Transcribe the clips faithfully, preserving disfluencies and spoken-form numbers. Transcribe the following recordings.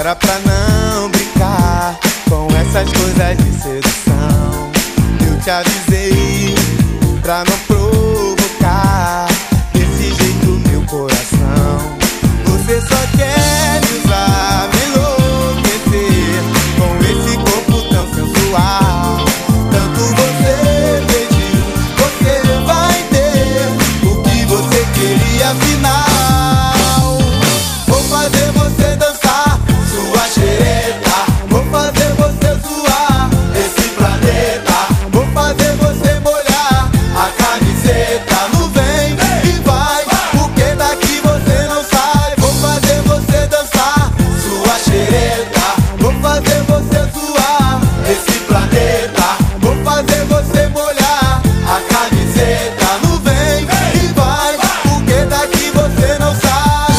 Para pra não brincar com essas coisas de sedução. Eu te avisei pra não provocar desse jeito meu coração. Você só quer me usar, me enlouquecer com esse corpo tão sensual. Tanto você pediu, você vai ter o que você queria afinal. Vou fazer você dançar sua xereta, vou fazer você zoar esse planeta, vou fazer você molhar a camiseta no vem e vai, porque daqui você não sai. Vou fazer você dançar sua xereta, vou fazer você zoar esse planeta, vou fazer você molhar a camiseta no vem e vai, porque daqui você não sai.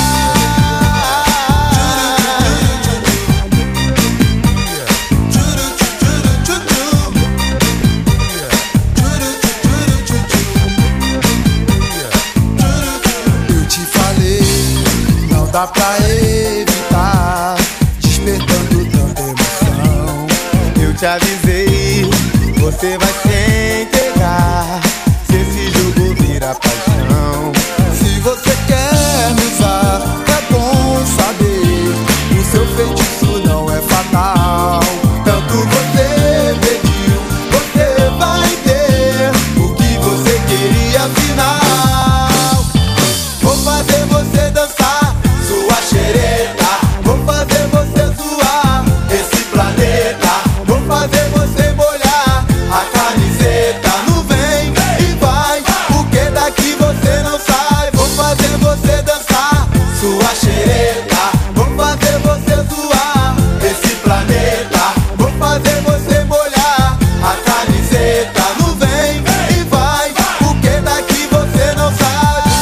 Eu te falei, não dá pra evitar, despertando tanta emoção. Eu te avisei, você vai se entregar se esse jogo vira paixão. Se você quer me usar, é bom saber, o seu feitiço não é fatal. Tanto você pediu, você vai ter o que você queria afinal. Vou fazer você dançar sua xereta, vou fazer você zoar esse planeta, vou fazer você molhar a camiseta no vem e vai, porque daqui você não sai. Vou fazer você dançar sua xereta, vou fazer você zoar esse planeta, vou fazer você molhar a camiseta no vem e vai, porque daqui você não sai.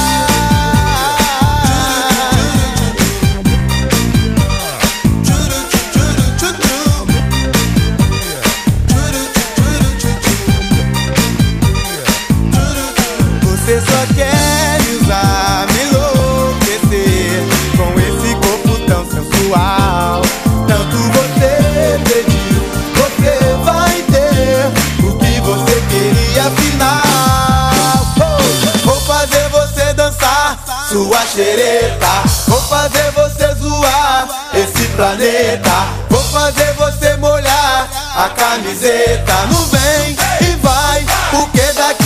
Você só quer me usar, me enlouquecer com esse corpo tão sensual. Tanto você pediu, você vai ter o que você queria afinal. Oh! Vou fazer você dançar sua xereta, vou fazer você zoar esse planeta, vou fazer você molhar a camiseta no vem e vai, porque daqui